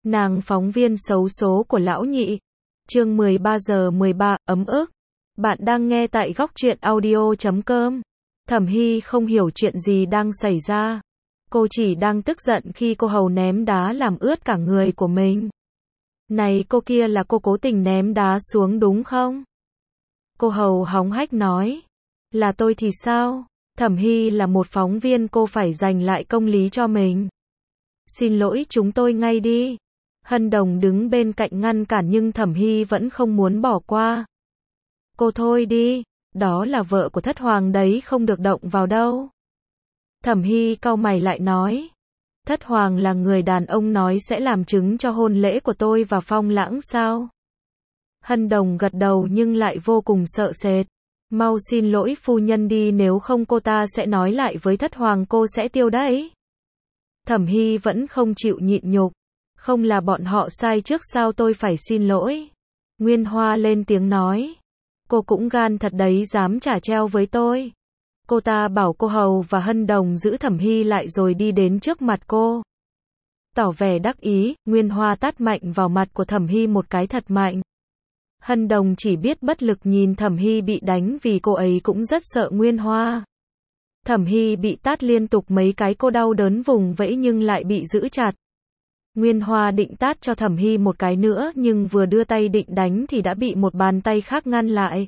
Nàng phóng viên xấu số của lão nhị. Chương 13 giờ 13, ấm ức. Bạn đang nghe tại góc truyện audio.com. Thẩm Hy không hiểu chuyện gì đang xảy ra. Cô chỉ đang tức giận khi cô hầu ném đá làm ướt cả người của mình. Này cô kia, là cô cố tình ném đá xuống đúng không? Cô hầu hóng hách nói. Là tôi thì sao? Thẩm Hy là một phóng viên, cô phải giành lại công lý cho mình. Xin lỗi, chúng tôi ngay đi. Hân Đồng đứng bên cạnh ngăn cản nhưng Thẩm Hy vẫn không muốn bỏ qua. Cô thôi đi, đó là vợ của Thất Hoàng đấy, không được động vào đâu. Thẩm Hy cau mày lại nói. Thất Hoàng là người đàn ông nói sẽ làm chứng cho hôn lễ của tôi và Phong Lãng sao? Hân Đồng gật đầu nhưng lại vô cùng sợ sệt. Mau xin lỗi phu nhân đi, nếu không cô ta sẽ nói lại với Thất Hoàng, cô sẽ tiêu đấy. Thẩm Hy vẫn không chịu nhịn nhục. Không là bọn họ sai trước sao tôi phải xin lỗi? Nguyên Hoa lên tiếng nói. Cô cũng gan thật đấy, dám trả treo với tôi. Cô ta bảo cô hầu và Hân Đồng giữ Thẩm Hy lại rồi đi đến trước mặt cô. Tỏ vẻ đắc ý, Nguyên Hoa tát mạnh vào mặt của Thẩm Hy một cái thật mạnh. Hân Đồng chỉ biết bất lực nhìn Thẩm Hy bị đánh vì cô ấy cũng rất sợ Nguyên Hoa. Thẩm Hy bị tát liên tục mấy cái, cô đau đớn vùng vẫy nhưng lại bị giữ chặt. Nguyên Hoa định tát cho Thẩm Hy một cái nữa nhưng vừa đưa tay định đánh thì đã bị một bàn tay khác ngăn lại.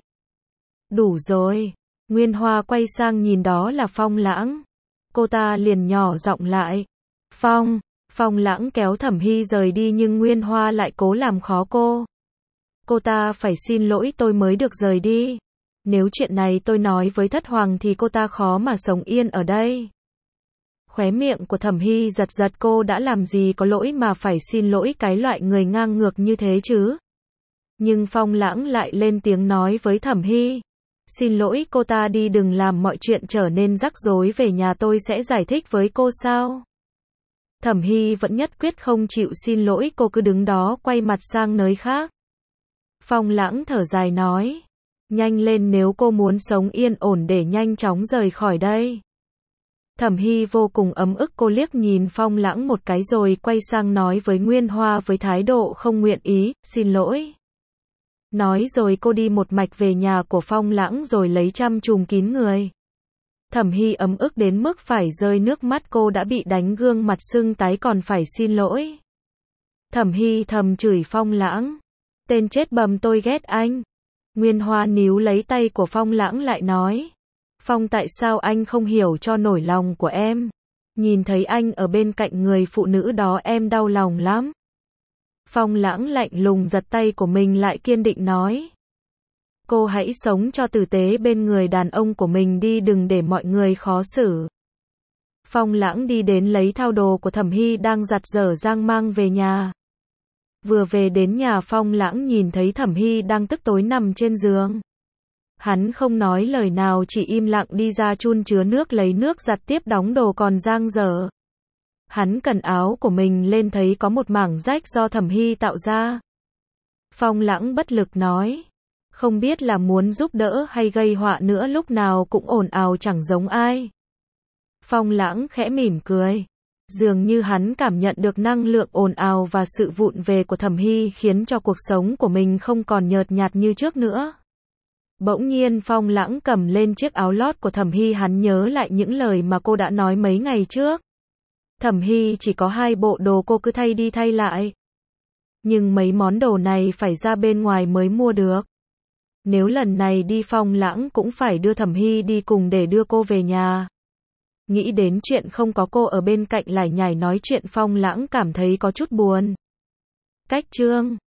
Đủ rồi. Nguyên Hoa quay sang nhìn đó là Phong Lãng. Cô ta liền nhỏ giọng lại. Phong Lãng kéo Thẩm Hy rời đi nhưng Nguyên Hoa lại cố làm khó cô. Cô ta phải xin lỗi tôi mới được rời đi. Nếu chuyện này tôi nói với Thất Hoàng thì cô ta khó mà sống yên ở đây. Khóe miệng của Thẩm Hy giật giật, cô đã làm gì có lỗi mà phải xin lỗi cái loại người ngang ngược như thế chứ? Nhưng Phong Lãng lại lên tiếng nói với Thẩm Hy. Xin lỗi cô ta đi, đừng làm mọi chuyện trở nên rắc rối, về nhà tôi sẽ giải thích với cô sao? Thẩm Hy vẫn nhất quyết không chịu xin lỗi, cô cứ đứng đó quay mặt sang nơi khác. Phong Lãng thở dài nói. Nhanh lên, nếu cô muốn sống yên ổn để nhanh chóng rời khỏi đây. Thẩm Hy vô cùng ấm ức, cô liếc nhìn Phong Lãng một cái rồi quay sang nói với Nguyên Hoa với thái độ không nguyện ý, xin lỗi. Nói rồi cô đi một mạch về nhà của Phong Lãng rồi lấy chăn trùm kín người. Thẩm Hy ấm ức đến mức phải rơi nước mắt, cô đã bị đánh gương mặt sưng tái còn phải xin lỗi. Thẩm Hy thầm chửi Phong Lãng. Tên chết bầm, tôi ghét anh. Nguyên Hoa níu lấy tay của Phong Lãng lại nói. Phong, tại sao anh không hiểu cho nổi lòng của em? Nhìn thấy anh ở bên cạnh người phụ nữ đó em đau lòng lắm. Phong Lãng lạnh lùng giật tay của mình lại, kiên định nói. Cô hãy sống cho tử tế bên người đàn ông của mình đi, đừng để mọi người khó xử. Phong Lãng đi đến lấy thao đồ của Thẩm Hy đang giặt dở dang mang về nhà. Vừa về đến nhà, Phong Lãng nhìn thấy Thẩm Hy đang tức tối nằm trên giường. Hắn không nói lời nào, chỉ im lặng đi ra chun chứa nước lấy nước giặt tiếp đóng đồ còn dang dở. Hắn cẩn áo của mình lên thấy có một mảng rách do Thẩm Hy tạo ra. Phong Lãng bất lực nói. Không biết là muốn giúp đỡ hay gây họa nữa, lúc nào cũng ồn ào chẳng giống ai. Phong Lãng khẽ mỉm cười. Dường như hắn cảm nhận được năng lượng ồn ào và sự vụng về của Thẩm Hy khiến cho cuộc sống của mình không còn nhợt nhạt như trước nữa. Bỗng nhiên Phong Lãng cầm lên chiếc áo lót của Thẩm Hy, hắn nhớ lại những lời mà cô đã nói mấy ngày trước. Thẩm Hy chỉ có 2 bộ đồ, cô cứ thay đi thay lại. Nhưng mấy món đồ này phải ra bên ngoài mới mua được. Nếu lần này đi Phong Lãng cũng phải đưa Thẩm Hy đi cùng để đưa cô về nhà. Nghĩ đến chuyện không có cô ở bên cạnh lải nhải nói chuyện, Phong Lãng cảm thấy có chút buồn. Cách chương